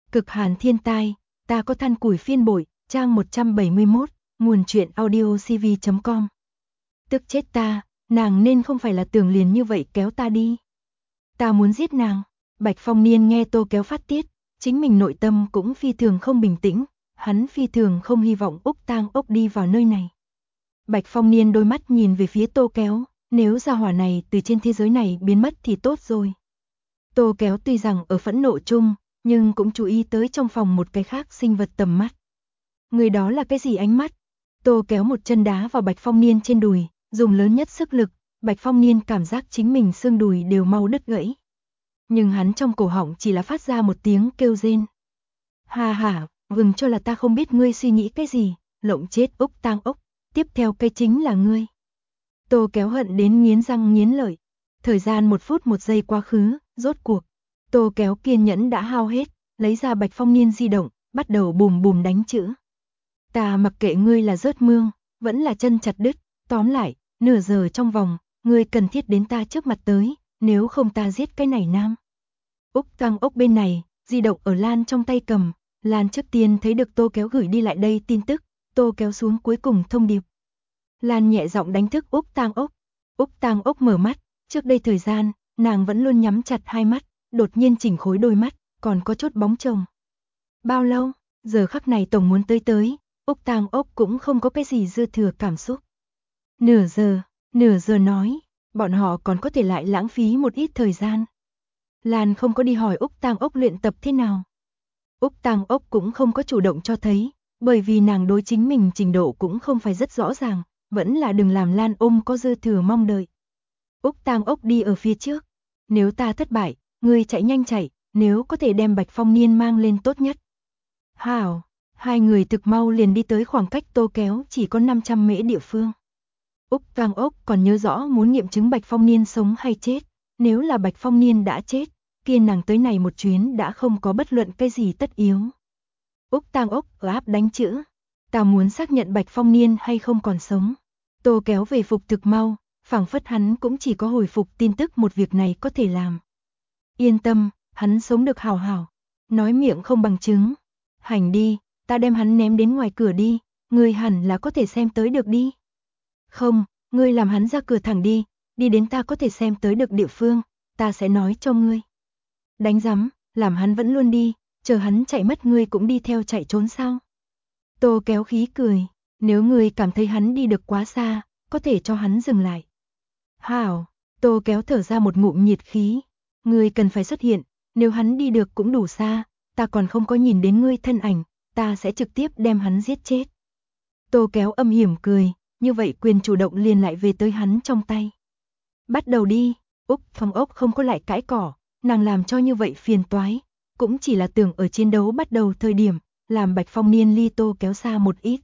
Cực hàn thiên tai, ta có than củi phiên bội, trang 171, nguồn truyện audiocv.com. Tức chết ta, nàng nên không phải là tưởng liền như vậy kéo ta đi. Ta muốn giết nàng. Bạch Phong Niên nghe Tô Kéo phát tiết, chính mình nội tâm cũng phi thường không bình tĩnh, hắn phi thường không hy vọng Úc Tang Ốc đi vào nơi này. Bạch Phong Niên đôi mắt nhìn về phía Tô Kéo, nếu gia hỏa này từ trên thế giới này biến mất thì tốt rồi. Tô Kéo tuy rằng ở phẫn nộ chung, nhưng cũng chú ý tới trong phòng một cái khác sinh vật tầm mắt. Người đó là cái gì ánh mắt? Tô Kéo một chân đá vào Bạch Phong Niên trên đùi, dùng lớn nhất sức lực, Bạch Phong Niên cảm giác chính mình xương đùi đều mau đứt gãy. Nhưng hắn trong cổ họng chỉ là phát ra một tiếng kêu rên. Ha ha, vừng cho là ta không biết ngươi suy nghĩ cái gì, lộng chết Úc Tang Ốc, tiếp theo cái chính là ngươi. Tô Kéo hận đến nghiến răng nghiến lợi. Thời gian 1 phút 1 giây quá khứ, rốt cuộc. Tô Kéo kiên nhẫn đã hao hết, lấy ra Bạch Phong Niên di động, bắt đầu bùm bùm đánh chữ. Ta mặc kệ ngươi là rớt mương, vẫn là chân chặt đứt, tóm lại, nửa giờ trong vòng, ngươi cần thiết đến ta trước mặt tới, nếu không ta giết cái này nam. Úc Tang Ốc bên này, di động ở Lan trong tay cầm, Lan trước tiên thấy được Tô Kéo gửi đi lại đây tin tức, Tô Kéo xuống cuối cùng thông điệp. Lan nhẹ giọng đánh thức Úc Tang Ốc. Úc Tang Ốc mở mắt, trước đây thời gian, nàng vẫn luôn nhắm chặt hai mắt, đột nhiên chỉnh khối đôi mắt, còn có chút bóng chồng. Bao lâu? Giờ khắc này tổng muốn tới, Úc Tang Ốc cũng không có cái gì dư thừa cảm xúc. Nửa giờ nói, bọn họ còn có thể lại lãng phí một ít thời gian. Lan không có đi hỏi Úc Tang Ốc luyện tập thế nào. Úc Tang Ốc cũng không có chủ động cho thấy, bởi vì nàng đối chính mình trình độ cũng không phải rất rõ ràng, vẫn là đừng làm Lan ôm có dư thừa mong đợi. Úc Tang Ốc đi ở phía trước, nếu ta thất bại, ngươi chạy nhanh chạy, nếu có thể đem Bạch Phong Niên mang lên tốt nhất. Hảo, hai người thực mau liền đi tới khoảng cách Tô Kéo chỉ có 500 mễ địa phương. Úc Tang Ốc còn nhớ rõ muốn nghiệm chứng Bạch Phong Niên sống hay chết, nếu là Bạch Phong Niên đã chết, kia nàng tới này một chuyến đã không có bất luận cái gì tất yếu. Úc Tang Ốc ở áp đánh chữ, ta muốn xác nhận Bạch Phong Niên hay không còn sống. Tô Kéo về phục thực mau, phảng phất hắn cũng chỉ có hồi phục tin tức một việc này có thể làm. Yên tâm, hắn sống được hảo hảo, nói miệng không bằng chứng. Hành đi, ta đem hắn ném đến ngoài cửa đi, ngươi hẳn là có thể xem tới được đi. Không, ngươi làm hắn ra cửa thẳng đi, đi đến ta có thể xem tới được địa phương, ta sẽ nói cho ngươi. Đánh rắm, làm hắn vẫn luôn đi, chờ hắn chạy mất ngươi cũng đi theo chạy trốn sao? Tô Kéo khí cười, nếu ngươi cảm thấy hắn đi được quá xa, có thể cho hắn dừng lại. Hảo, Tô Kéo thở ra một ngụm nhiệt khí, ngươi cần phải xuất hiện, nếu hắn đi được cũng đủ xa, ta còn không có nhìn đến ngươi thân ảnh, ta sẽ trực tiếp đem hắn giết chết. Tô Kéo âm hiểm cười, như vậy quyền chủ động liền lại về tới hắn trong tay. Bắt đầu đi, Úc Phong Ốc không có lại cãi cỏ, nàng làm cho như vậy phiền toái, cũng chỉ là tưởng ở chiến đấu bắt đầu thời điểm, làm Bạch Phong Niên ly Tô Kéo xa một ít.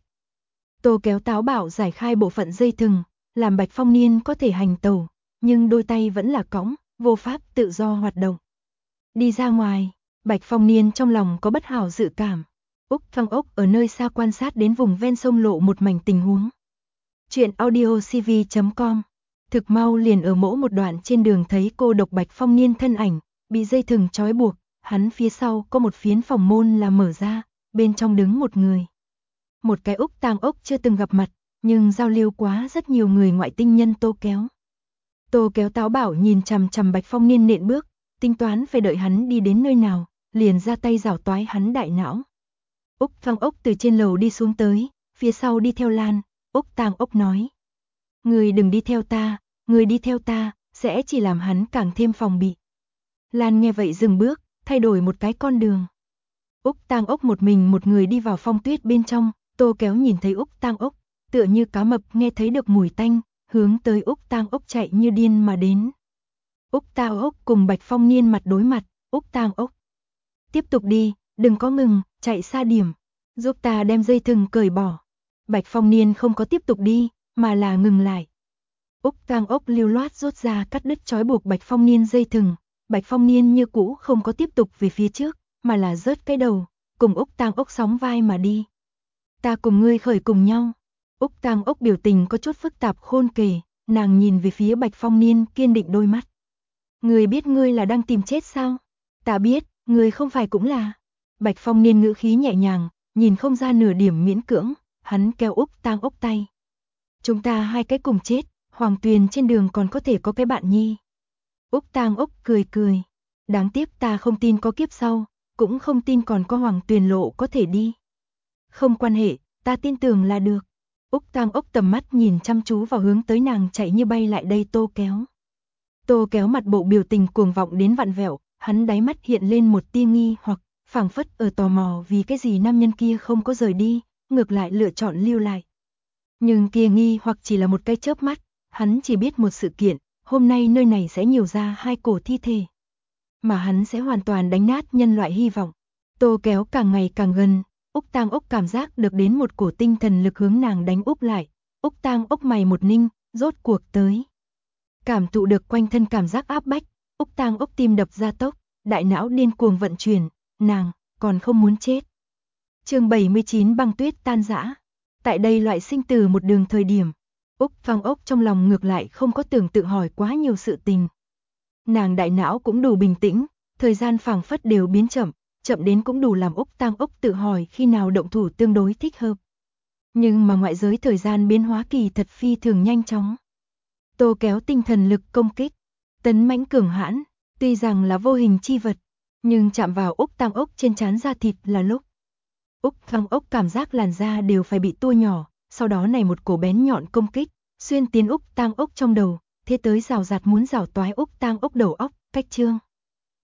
Tô Kéo táo bạo giải khai bộ phận dây thừng, làm Bạch Phong Niên có thể hành tẩu, nhưng đôi tay vẫn là cõng, vô pháp tự do hoạt động. Đi ra ngoài, Bạch Phong Niên trong lòng có bất hảo dự cảm. Úc Phong Ốc ở nơi xa quan sát đến vùng ven sông lộ một mảnh tình huống. Chuyện audiocv.com. Thực mau liền ở mỗi một đoạn trên đường thấy cô độc Bạch Phong Niên thân ảnh, bị dây thừng trói buộc, hắn phía sau có một phiến phòng môn là mở ra, bên trong đứng một người. Một cái Úc Tang Ốc chưa từng gặp mặt, nhưng giao lưu quá rất nhiều người ngoại tinh nhân Tô Kéo. Tô Kéo táo bạo nhìn chằm chằm Bạch Phong Niên nện bước, tính toán phải đợi hắn đi đến nơi nào, liền ra tay giảo toái hắn đại não. Úc Tang Ốc từ trên lầu đi xuống tới, phía sau đi theo Lan, Úc Tang Ốc nói. Người đừng đi theo ta, người đi theo ta, sẽ chỉ làm hắn càng thêm phòng bị. Lan nghe vậy dừng bước, thay đổi một cái con đường. Úc Tang Ốc một mình một người đi vào phong tuyết bên trong, Tô Kéo nhìn thấy Úc Tang Ốc, tựa như cá mập nghe thấy được mùi tanh, hướng tới Úc Tang Ốc chạy như điên mà đến. Úc Tang Ốc cùng Bạch Phong Niên mặt đối mặt, Úc Tang Ốc. Tiếp tục đi, đừng có ngừng, chạy xa điểm, giúp ta đem dây thừng cởi bỏ. Bạch Phong Niên không có tiếp tục đi, mà là ngừng lại. Úc Tang Ốc lưu loát rút ra cắt đứt trói buộc Bạch Phong Niên dây thừng, Bạch Phong Niên như cũ không có tiếp tục về phía trước, mà là rớt cái đầu, cùng Úc Tang Ốc sóng vai mà đi. Ta cùng ngươi khởi cùng nhau. Úc Tang Ốc biểu tình có chút phức tạp khôn kể, nàng nhìn về phía Bạch Phong Niên kiên định đôi mắt. Ngươi biết ngươi là đang tìm chết sao? Ta biết, ngươi không phải cũng là. Bạch Phong Niên ngữ khí nhẹ nhàng, nhìn không ra nửa điểm miễn cưỡng, hắn kéo Úc Tang Úc tay. Chúng ta hai cái cùng chết, Hoàng Tuyền trên đường còn có thể có cái bạn nhi. Úc Tang Úc cười cười. Đáng tiếc ta không tin có kiếp sau, cũng không tin còn có Hoàng Tuyền lộ có thể đi. Không quan hệ, ta tin tưởng là được. Úc Tang Úc tầm mắt nhìn chăm chú vào hướng tới nàng chạy như bay lại đây Tô Kéo. Tô Kéo mặt bộ biểu tình cuồng vọng đến vặn vẹo, hắn đáy mắt hiện lên một tia nghi hoặc, phảng phất ở tò mò vì cái gì nam nhân kia không có rời đi, ngược lại lựa chọn lưu lại. Nhưng kia nghi hoặc chỉ là một cái chớp mắt, hắn chỉ biết một sự kiện, hôm nay nơi này sẽ nhiều ra hai cổ thi thể. Mà hắn sẽ hoàn toàn đánh nát nhân loại hy vọng. Tô Kéo càng ngày càng gần, Úc Tang Úc cảm giác được đến một cổ tinh thần lực hướng nàng đánh úp lại. Úc Tang Úc mày một ninh, rốt cuộc tới. Cảm thụ được quanh thân cảm giác áp bách, Úc Tang Úc tim đập gia tốc, đại não điên cuồng vận chuyển, nàng còn không muốn chết. Chương 79 băng tuyết tan rã. Tại đây loại sinh tử một đường thời điểm, Úc Tang Úc trong lòng ngược lại không có tưởng tự hỏi quá nhiều sự tình. Nàng đại não cũng đủ bình tĩnh, thời gian phảng phất đều biến chậm, chậm đến cũng đủ làm Úc Tang Úc tự hỏi khi nào động thủ tương đối thích hợp. Nhưng mà ngoại giới thời gian biến hóa kỳ thật phi thường nhanh chóng. Tô Kéo tinh thần lực công kích, tấn mãnh cường hãn, tuy rằng là vô hình chi vật, nhưng chạm vào Úc Tang Úc trên trán da thịt là lúc Úc Tang Úc cảm giác làn da đều phải bị tua nhỏ, sau đó này một cổ bén nhọn công kích, xuyên tiến Úc Tang Úc trong đầu, thế tới rào rạt muốn rào toái Úc Tang Úc đầu óc, cách trương.